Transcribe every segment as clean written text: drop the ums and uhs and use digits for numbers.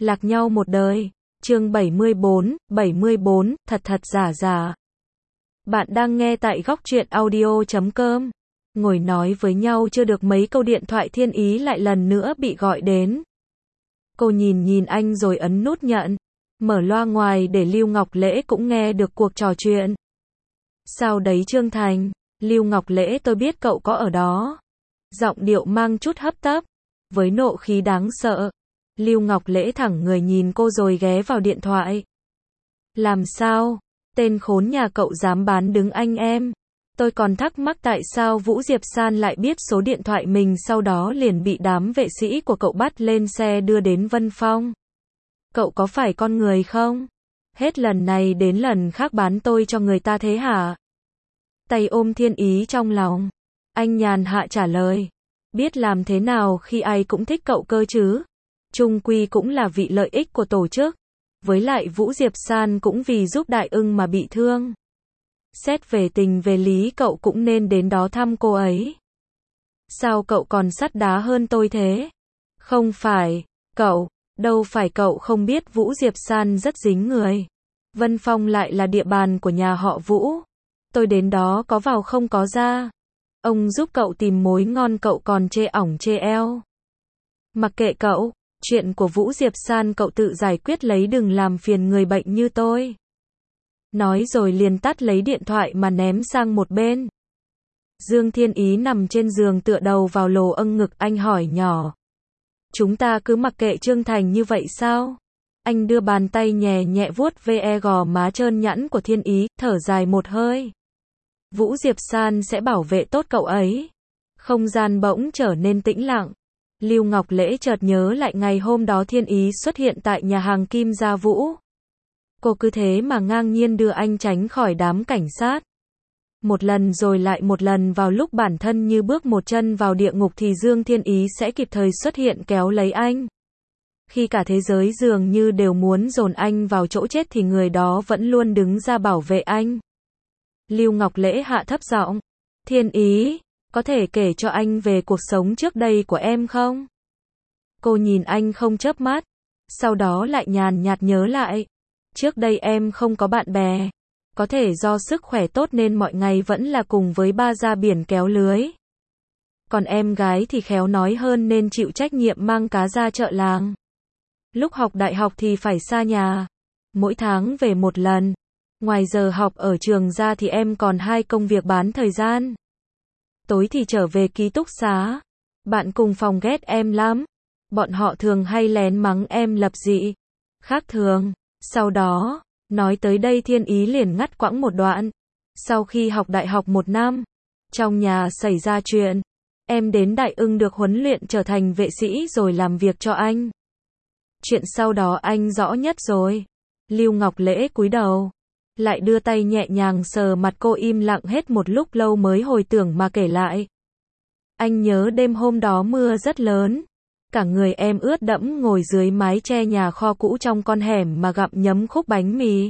Lạc nhau một đời. Chương 74, thật thật giả giả. Bạn đang nghe tại góc truyện audio.com. Ngồi nói với nhau chưa được mấy câu điện thoại Thiên Ý lại lần nữa bị gọi đến. Cô nhìn anh rồi ấn nút nhận. Mở loa ngoài để Lưu Ngọc Lễ cũng nghe được cuộc trò chuyện. Sao đấy Trương Thành? Lưu Ngọc Lễ, tôi biết cậu có ở đó. Giọng điệu mang chút hấp tấp, với nộ khí đáng sợ. Lưu Ngọc Lễ thẳng người nhìn cô rồi ghé vào điện thoại. Làm sao? Tên khốn nhà cậu dám bán đứng anh em. Tôi còn thắc mắc tại sao Vũ Diệp San lại biết số điện thoại mình, sau đó liền bị đám vệ sĩ của cậu bắt lên xe đưa đến Vân Phong. Cậu có phải con người không? Hết lần này đến lần khác bán tôi cho người ta thế hả? Tay ôm Thiên Ý trong lòng, anh nhàn hạ trả lời. Biết làm thế nào khi ai cũng thích cậu cơ chứ? Chung quy cũng là vì lợi ích của tổ chức. Với lại Vũ Diệp San cũng vì giúp Đại Ưng mà bị thương. Xét về tình về lý cậu cũng nên đến đó thăm cô ấy. Sao cậu còn sắt đá hơn tôi thế? Không phải, cậu, đâu phải cậu không biết Vũ Diệp San rất dính người. Vân Phong lại là địa bàn của nhà họ Vũ. Tôi đến đó có vào không có ra. Ông giúp cậu tìm mối ngon cậu còn chê ỏng chê eo. Mặc kệ cậu, chuyện của Vũ Diệp San cậu tự giải quyết lấy, đừng làm phiền người bệnh như tôi. Nói rồi liền tắt lấy điện thoại mà ném sang một bên. Dương Thiên Ý nằm trên giường tựa đầu vào lồ âng ngực, anh hỏi nhỏ. Chúng ta cứ mặc kệ Trương Thành như vậy sao? Anh đưa bàn tay nhẹ nhẹ vuốt ve gò má trơn nhẵn của Thiên Ý, thở dài một hơi. Vũ Diệp San sẽ bảo vệ tốt cậu ấy. Không gian bỗng trở nên tĩnh lặng. Lưu Ngọc Lễ chợt nhớ lại ngày hôm đó Thiên Ý xuất hiện tại nhà hàng Kim Gia Vũ. Cô cứ thế mà ngang nhiên đưa anh tránh khỏi đám cảnh sát. Một lần rồi lại một lần, vào lúc bản thân như bước một chân vào địa ngục thì Dương Thiên Ý sẽ kịp thời xuất hiện kéo lấy anh. Khi cả thế giới dường như đều muốn dồn anh vào chỗ chết thì người đó vẫn luôn đứng ra bảo vệ anh. Lưu Ngọc Lễ hạ thấp giọng. Thiên Ý, có thể kể cho anh về cuộc sống trước đây của em không? Cô nhìn anh không chớp mắt, sau đó lại nhàn nhạt nhớ lại. Trước đây em không có bạn bè. Có thể do sức khỏe tốt nên mọi ngày vẫn là cùng với ba ra biển kéo lưới. Còn em gái thì khéo nói hơn nên chịu trách nhiệm mang cá ra chợ làng. Lúc học đại học thì phải xa nhà. Mỗi tháng về một lần. Ngoài giờ học ở trường ra thì em còn 2 công việc bán thời gian. Tối thì trở về ký túc xá. Bạn cùng phòng ghét em lắm. Bọn họ thường hay lén mắng em lập dị, khác thường. Sau đó, nói tới đây Thiên Ý liền ngắt quãng một đoạn. Sau khi học đại học 1 năm, trong nhà xảy ra chuyện. Em đến Đại Ưng được huấn luyện trở thành vệ sĩ rồi làm việc cho anh. Chuyện sau đó anh rõ nhất rồi. Lưu Ngọc Lễ cúi đầu, lại đưa tay nhẹ nhàng sờ mặt cô, im lặng hết một lúc lâu mới hồi tưởng mà kể lại. Anh nhớ đêm hôm đó mưa rất lớn. Cả người em ướt đẫm ngồi dưới mái che nhà kho cũ trong con hẻm mà gặm nhấm khúc bánh mì.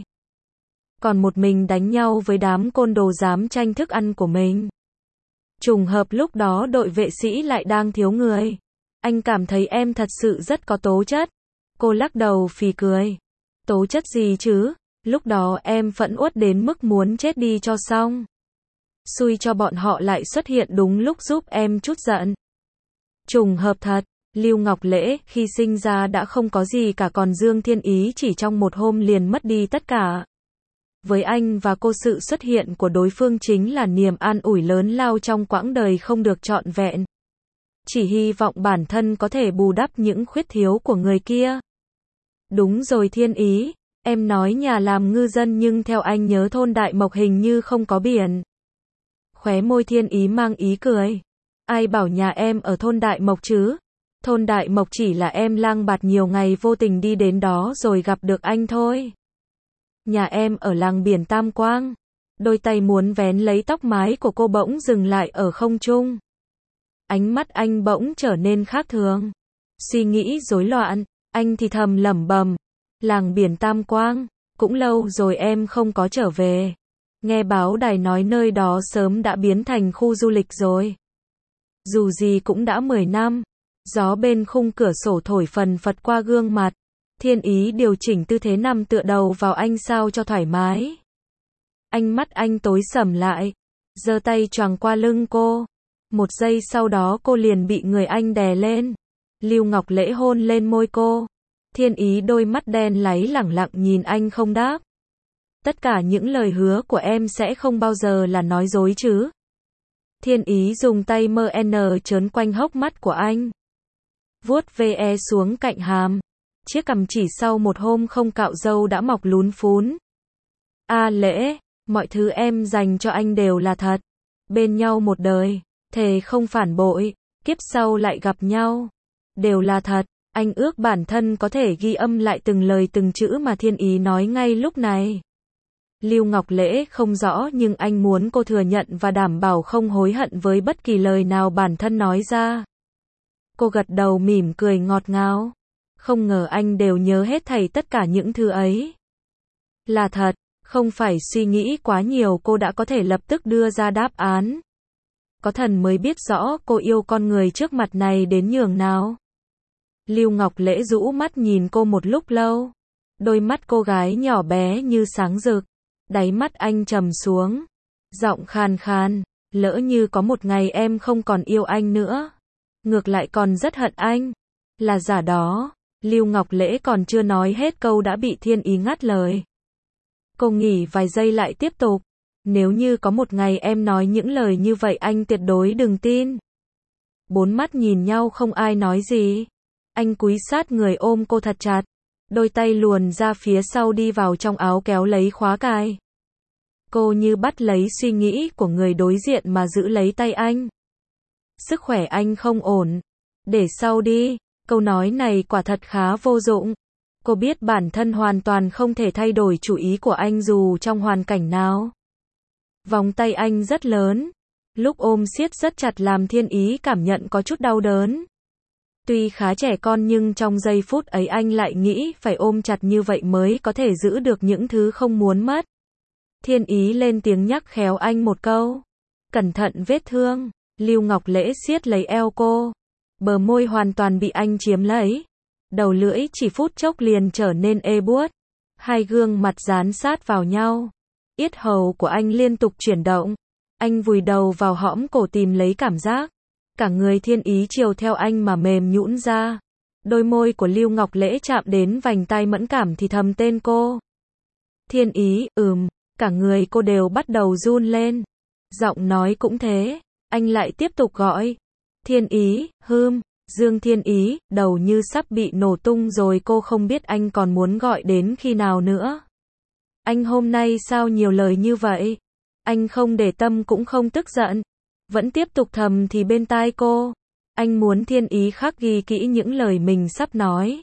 Còn một mình đánh nhau với đám côn đồ dám tranh thức ăn của mình. Trùng hợp lúc đó đội vệ sĩ lại đang thiếu người. Anh cảm thấy em thật sự rất có tố chất. Cô lắc đầu phì cười. Tố chất gì chứ? Lúc đó em phẫn uất đến mức muốn chết đi cho xong. Xui cho bọn họ lại xuất hiện đúng lúc giúp em chút giận. Trùng hợp thật. Lưu Ngọc Lễ khi sinh ra đã không có gì cả, còn Dương Thiên Ý chỉ trong một hôm liền mất đi tất cả. Với anh và cô, sự xuất hiện của đối phương chính là niềm an ủi lớn lao trong quãng đời không được trọn vẹn. Chỉ hy vọng bản thân có thể bù đắp những khuyết thiếu của người kia. Đúng rồi Thiên Ý, em nói nhà làm ngư dân nhưng theo anh nhớ thôn Đại Mộc hình như không có biển. Khóe môi Thiên Ý mang ý cười. Ai bảo nhà em ở thôn Đại Mộc chứ? Thôn Đại Mộc chỉ là em lang bạt nhiều ngày vô tình đi đến đó rồi gặp được anh thôi. Nhà em ở làng biển Tam Quang. Đôi tay muốn vén lấy tóc mái của cô bỗng dừng lại ở không trung. Ánh mắt anh bỗng trở nên khác thường. Suy nghĩ rối loạn, anh thì thầm lẩm bẩm. Làng biển Tam Quang, cũng lâu rồi em không có trở về. Nghe báo đài nói nơi đó sớm đã biến thành khu du lịch rồi. Dù gì cũng đã 10 năm. Gió bên khung cửa sổ thổi phần phật qua gương mặt. Thiên Ý điều chỉnh tư thế nằm tựa đầu vào anh sao cho thoải mái. Ánh mắt anh tối sầm lại, giơ tay choàng qua lưng cô. Một giây sau đó cô liền bị người anh đè lên. Lưu Ngọc Lễ hôn lên môi cô. Thiên Ý đôi mắt đen láy lẳng lặng nhìn anh không đáp. Tất cả những lời hứa của em sẽ không bao giờ là nói dối chứ? Thiên Ý dùng tay mơn trớn quanh hốc mắt của anh. Vuốt ve xuống cạnh hàm. Chiếc cằm chỉ sau một hôm không cạo râu đã mọc lún phún. A Lễ, mọi thứ em dành cho anh đều là thật. Bên nhau một đời, thề không phản bội, kiếp sau lại gặp nhau. Đều là thật, anh ước bản thân có thể ghi âm lại từng lời từng chữ mà Thiên Ý nói ngay lúc này. Lưu Ngọc Lễ không rõ nhưng anh muốn cô thừa nhận và đảm bảo không hối hận với bất kỳ lời nào bản thân nói ra. Cô gật đầu mỉm cười ngọt ngào. Không ngờ anh đều nhớ hết thảy tất cả những thứ ấy. Là thật, không phải suy nghĩ quá nhiều cô đã có thể lập tức đưa ra đáp án. Có thần mới biết rõ cô yêu con người trước mặt này đến nhường nào. Lưu Ngọc Lễ rũ mắt nhìn cô một lúc lâu. Đôi mắt cô gái nhỏ bé như sáng rực. Đáy mắt anh trầm xuống. Giọng khàn khàn. Lỡ như có một ngày em không còn yêu anh nữa. Ngược lại còn rất hận anh. Là giả đó. Lưu Ngọc Lễ còn chưa nói hết câu đã bị Thiên Ý ngắt lời. Cô nghỉ vài giây lại tiếp tục. Nếu như có một ngày em nói những lời như vậy anh tuyệt đối đừng tin. Bốn mắt nhìn nhau không ai nói gì. Anh cúi sát người ôm cô thật chặt. Đôi tay luồn ra phía sau đi vào trong áo kéo lấy khóa cài. Cô như bắt lấy suy nghĩ của người đối diện mà giữ lấy tay anh. Sức khỏe anh không ổn. Để sau đi. Câu nói này quả thật khá vô dụng. Cô biết bản thân hoàn toàn không thể thay đổi chủ ý của anh dù trong hoàn cảnh nào. Vòng tay anh rất lớn. Lúc ôm siết rất chặt làm Thiên Ý cảm nhận có chút đau đớn. Tuy khá trẻ con nhưng trong giây phút ấy anh lại nghĩ phải ôm chặt như vậy mới có thể giữ được những thứ không muốn mất. Thiên Ý lên tiếng nhắc khéo anh một câu. Cẩn thận vết thương. Lưu Ngọc Lễ siết lấy eo cô. Bờ môi hoàn toàn bị anh chiếm lấy. Đầu lưỡi chỉ phút chốc liền trở nên ê buốt. Hai gương mặt dán sát vào nhau. Yết hầu của anh liên tục chuyển động. Anh vùi đầu vào hõm cổ tìm lấy cảm giác. Cả người Thiên Ý chiều theo anh mà mềm nhũn ra. Đôi môi của Lưu Ngọc Lễ chạm đến vành tai mẫn cảm thì thầm tên cô. Thiên Ý, cả người cô đều bắt đầu run lên. Giọng nói cũng thế. Anh lại tiếp tục gọi. Thiên Ý, Dương Thiên Ý, đầu như sắp bị nổ tung rồi cô không biết anh còn muốn gọi đến khi nào nữa. Anh hôm nay sao nhiều lời như vậy? Anh không để tâm cũng không tức giận. Vẫn tiếp tục thầm thì bên tai cô. Anh muốn Thiên Ý khắc ghi kỹ những lời mình sắp nói.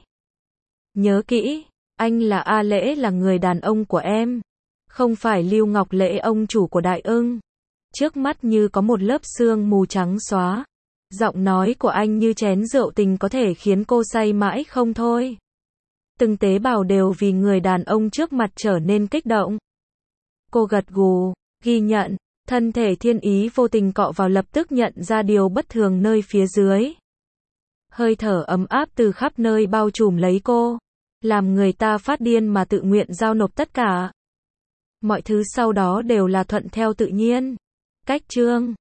Nhớ kỹ, anh là A Lễ là người đàn ông của em. Không phải Lưu Ngọc Lễ ông chủ của Đại Ưng. Trước mắt như có một lớp sương mù trắng xóa. Giọng nói của anh như chén rượu tình có thể khiến cô say mãi không thôi. Từng tế bào đều vì người đàn ông trước mặt trở nên kích động. Cô gật gù, ghi nhận, thân thể Thiên Ý vô tình cọ vào lập tức nhận ra điều bất thường nơi phía dưới. Hơi thở ấm áp từ khắp nơi bao trùm lấy cô, làm người ta phát điên mà tự nguyện giao nộp tất cả. Mọi thứ sau đó đều là thuận theo tự nhiên. Cách chương